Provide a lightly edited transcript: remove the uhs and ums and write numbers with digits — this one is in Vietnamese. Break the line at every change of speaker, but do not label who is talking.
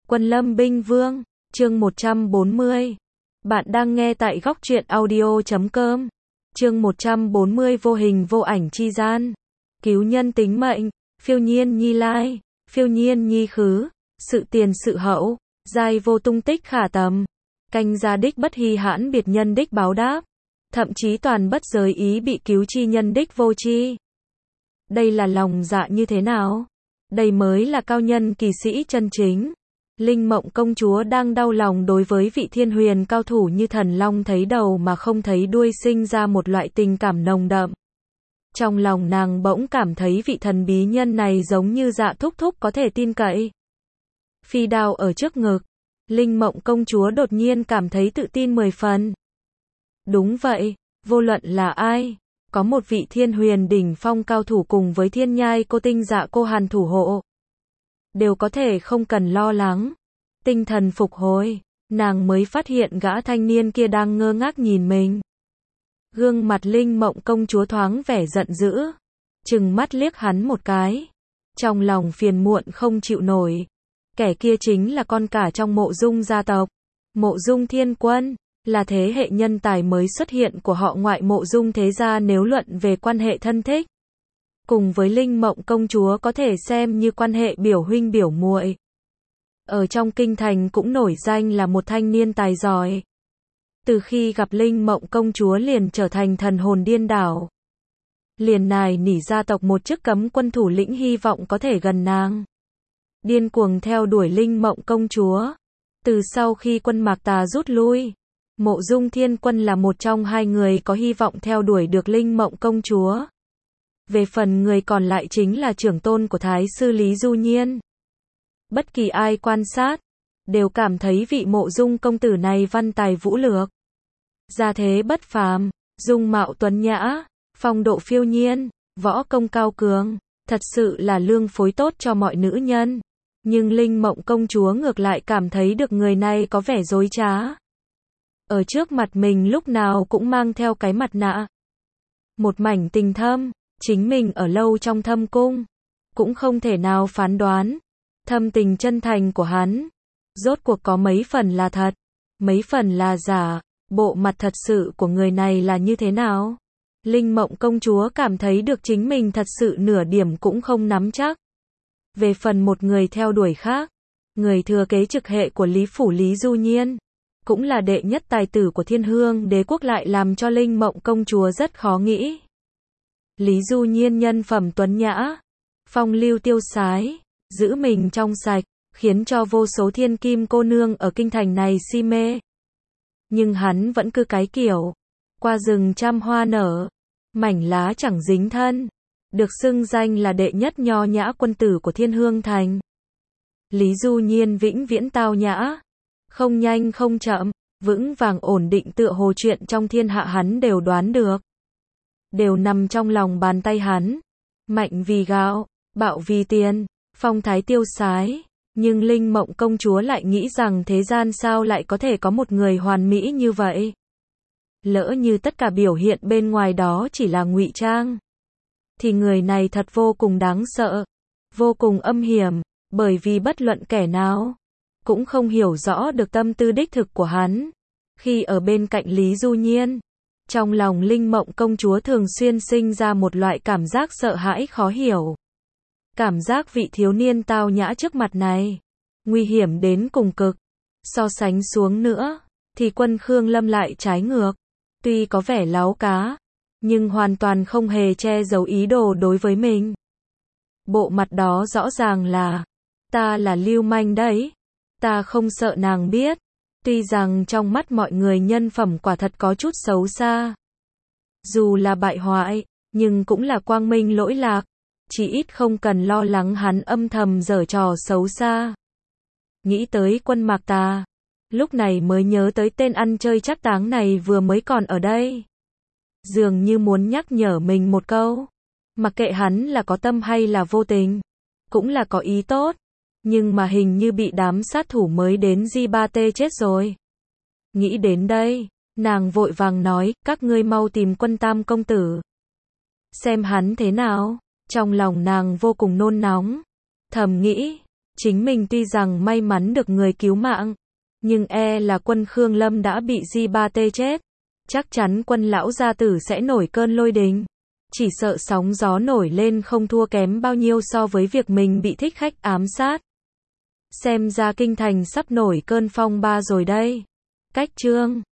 Quân Lâm Binh Vương, chương 140. Bạn đang nghe tại góc truyện audio.com. Chương 140 vô hình vô ảnh chi gian. Cứu nhân tính mệnh, phiêu nhiên nhi lai, phiêu nhiên nhi khứ, sự tiền sự hậu, giai vô tung tích khả tầm. Canh gia đích bất hy hãn biệt nhân đích báo đáp. Thậm chí toàn bất giới ý bị cứu chi nhân đích vô chi. Đây là lòng dạ như thế nào? Đây mới là cao nhân kỳ sĩ chân chính. Linh Mộng công chúa đang đau lòng đối với vị thiên huyền cao thủ như thần long thấy đầu mà không thấy đuôi, sinh ra một loại tình cảm nồng đậm. Trong lòng nàng bỗng cảm thấy vị thần bí nhân này giống như Dạ thúc thúc có thể tin cậy. Phi đao ở trước ngực, Linh Mộng công chúa đột nhiên cảm thấy tự tin 10 phần. Đúng vậy, vô luận là ai, có một vị thiên huyền đỉnh phong cao thủ cùng với thiên nhai cô tinh Dạ cô hàn thủ hộ, đều có thể không cần lo lắng. Tinh thần phục hồi, nàng mới phát hiện gã thanh niên kia đang ngơ ngác nhìn mình. Gương mặt Linh Mộng công chúa thoáng vẻ giận dữ, trừng mắt liếc hắn một cái, trong lòng phiền muộn không chịu nổi. Kẻ kia chính là con cả trong Mộ Dung gia tộc, Mộ Dung Thiên Quân, là thế hệ nhân tài mới xuất hiện của họ ngoại Mộ Dung thế gia. Nếu luận về quan hệ thân thích, cùng với Linh Mộng công chúa có thể xem như quan hệ biểu huynh biểu muội. Ở trong kinh thành cũng nổi danh là một thanh niên tài giỏi. Từ khi gặp Linh Mộng công chúa liền trở thành thần hồn điên đảo. Liền nài nỉ gia tộc một chức cấm quân thủ lĩnh, hy vọng có thể gần nàng. Điên cuồng theo đuổi Linh Mộng công chúa. Từ sau khi quân Mạc Tà rút lui, Mộ Dung Thiên Quân là một trong hai người có hy vọng theo đuổi được Linh Mộng công chúa. Về phần người còn lại chính là trưởng tôn của Thái sư Lý Du Nhiên. Bất kỳ ai quan sát, đều cảm thấy vị Mộ Dung công tử này văn tài vũ lược, gia thế bất phàm, dung mạo tuấn nhã, phong độ phiêu nhiên, võ công cao cường, thật sự là lương phối tốt cho mọi nữ nhân. Nhưng Linh Mộng công chúa ngược lại cảm thấy được người này có vẻ dối trá. Ở trước mặt mình lúc nào cũng mang theo cái mặt nạ. Một mảnh tình thâm, chính mình ở lâu trong thâm cung, cũng không thể nào phán đoán thâm tình chân thành của hắn rốt cuộc có mấy phần là thật, mấy phần là giả, bộ mặt thật sự của người này là như thế nào. Linh Mộng công chúa cảm thấy được chính mình thật sự nửa điểm cũng không nắm chắc. Về phần một người theo đuổi khác, người thừa kế trực hệ của Lý phủ Lý Du Nhiên, cũng là đệ nhất tài tử của Thiên Hương đế quốc, lại làm cho Linh Mộng công chúa rất khó nghĩ. Lý Du Nhiên nhân phẩm tuấn nhã, phong lưu tiêu sái, giữ mình trong sạch, khiến cho vô số thiên kim cô nương ở kinh thành này si mê. Nhưng hắn vẫn cứ cái kiểu, qua rừng trăm hoa nở, mảnh lá chẳng dính thân, được xưng danh là đệ nhất nho nhã quân tử của Thiên Hương thành. Lý Du Nhiên vĩnh viễn tao nhã, không nhanh không chậm, vững vàng ổn định, tựa hồ chuyện trong thiên hạ hắn đều đoán được, đều nằm trong lòng bàn tay hắn. Mạnh vì gạo, bạo vì tiền, phong thái tiêu sái. Nhưng Linh Mộng công chúa lại nghĩ rằng thế gian sao lại có thể có một người hoàn mỹ như vậy. Lỡ như tất cả biểu hiện bên ngoài đó chỉ là ngụy trang, thì người này thật vô cùng đáng sợ, vô cùng âm hiểm, bởi vì bất luận kẻ nào cũng không hiểu rõ được tâm tư đích thực của hắn. Khi ở bên cạnh Lý Du Nhiên, trong lòng Linh Mộng công chúa thường xuyên sinh ra một loại cảm giác sợ hãi khó hiểu. Cảm giác vị thiếu niên tao nhã trước mặt này nguy hiểm đến cùng cực. So sánh xuống nữa thì Quân Khương Lâm lại trái ngược. Tuy có vẻ láo cá, nhưng hoàn toàn không hề che giấu ý đồ đối với mình. Bộ mặt đó rõ ràng là, ta là lưu manh đấy, ta không sợ nàng biết. Tuy rằng trong mắt mọi người nhân phẩm quả thật có chút xấu xa, dù là bại hoại, nhưng cũng là quang minh lỗi lạc, chỉ ít không cần lo lắng hắn âm thầm giở trò xấu xa. Nghĩ tới quân Mạc Tà, lúc này mới nhớ tới tên ăn chơi trác táng này vừa mới còn ở đây. Dường như muốn nhắc nhở mình một câu, mặc kệ hắn là có tâm hay là vô tình, cũng là có ý tốt. Nhưng mà hình như bị đám sát thủ mới đến Di-ba-tê chết rồi. Nghĩ đến đây, nàng vội vàng nói, các ngươi mau tìm Quân Tam công tử, xem hắn thế nào. Trong lòng nàng vô cùng nôn nóng, thầm nghĩ, Chính mình tuy rằng may mắn được người cứu mạng, nhưng là quân Khương Lâm đã bị Di3T chết. Chắc chắn quân lão gia tử sẽ nổi cơn lôi đình. Chỉ sợ sóng gió nổi lên không thua kém bao nhiêu so với việc mình bị thích khách ám sát. Xem ra kinh thành sắp nổi cơn phong ba rồi đây. Cách chương